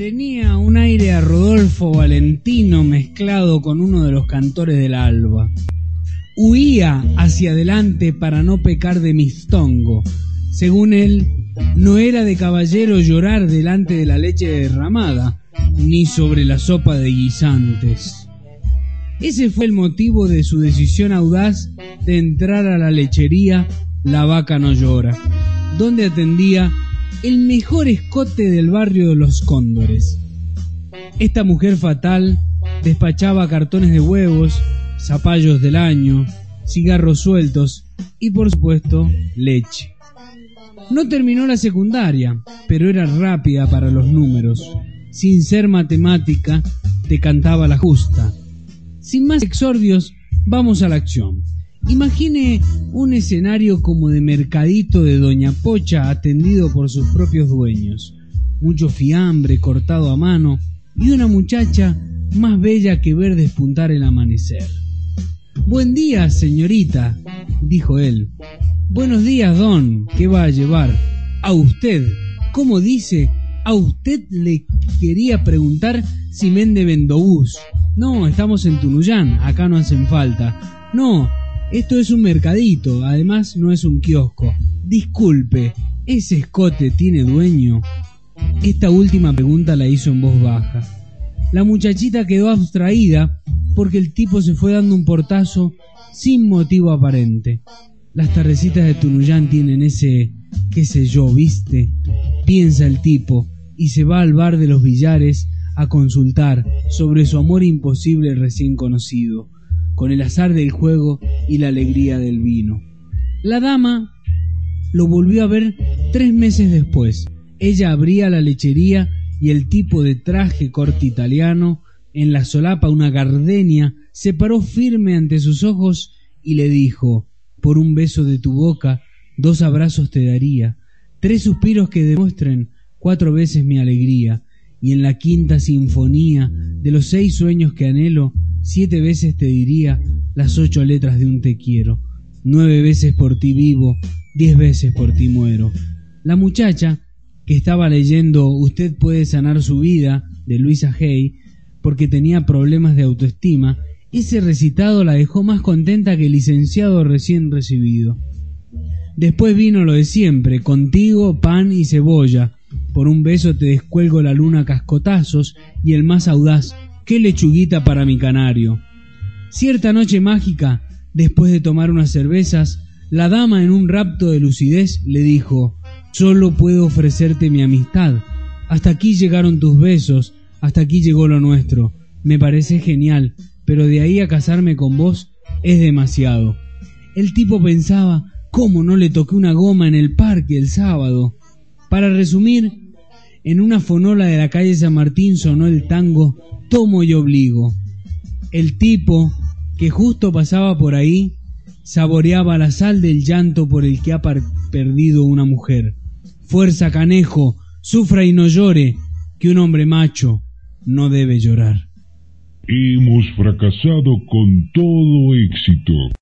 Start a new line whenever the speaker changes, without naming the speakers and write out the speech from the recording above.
Tenía un aire a Rodolfo Valentino mezclado con uno de los cantores del alba. Huía hacia adelante para no pecar de mistongo. Según él, no era de caballero llorar delante de la leche derramada, ni sobre la sopa de guisantes. Ese fue el motivo de su decisión audaz de entrar a la lechería La Vaca No Llora, donde atendía el mejor escote del barrio de Los Cóndores. Esta mujer fatal despachaba cartones de huevos, zapallos del año, cigarros sueltos y, por supuesto, leche. No terminó la secundaria, pero era rápida para los números. Sin ser matemática, te cantaba la justa. Sin más exordios, vamos a la acción. Imagine un escenario como de mercadito de Doña Pocha atendido por sus propios dueños. Mucho fiambre cortado a mano y una muchacha más bella que ver despuntar el amanecer. «Buen día, señorita», dijo él. «Buenos días, don. ¿Qué va a llevar?» «A usted. ¿Cómo dice? A usted le quería preguntar si vende vendobús». «No, estamos en Tunuyán. Acá no hacen falta». «No, esto es un mercadito. Además no es un kiosco». «Disculpe, ¿ese escote tiene dueño?» Esta última pregunta la hizo en voz baja. La muchachita quedó abstraída porque el tipo se fue dando un portazo sin motivo aparente. Las tardecitas de Tunuyán tienen ese, qué sé yo, ¿viste? Piensa el tipo y se va al bar de los billares a consultar sobre su amor imposible recién conocido, con el azar del juego y la alegría del vino. La dama lo volvió a ver 3 meses después. Ella abría la lechería y el tipo de traje corte italiano, en la solapa una gardenia, se paró firme ante sus ojos y le dijo: «Por un beso de tu boca, 2 abrazos te daría, 3 suspiros que demuestren 4 veces mi alegría, y en la 5ª sinfonía de los 6 sueños que anhelo, 7 veces te diría las 8 letras de un te quiero, 9 veces por ti vivo, 10 veces por ti muero». La muchacha, que estaba leyendo Usted puede sanar su vida, de Luisa Hay, porque tenía problemas de autoestima, ese recitado la dejó más contenta que el licenciado recién recibido. Después vino lo de siempre: contigo pan y cebolla, por un beso te descuelgo la luna a cascotazos, y el más audaz: qué lechuguita para mi canario. Cierta noche mágica, después de tomar unas cervezas, la dama en un rapto de lucidez le dijo: «Solo puedo ofrecerte mi amistad. Hasta aquí llegaron tus besos, hasta aquí llegó lo nuestro. Me parece genial, pero de ahí a casarme con vos es demasiado». El tipo pensaba: ¿cómo no le toqué una goma en el parque el sábado? Para resumir, en una fonola de la calle San Martín sonó el tango Tomo y Obligo. El tipo, que justo pasaba por ahí, saboreaba la sal del llanto por el que ha perdido una mujer. «Fuerza, canejo, sufra y no llore, que un hombre macho no debe llorar».
Hemos fracasado con todo éxito.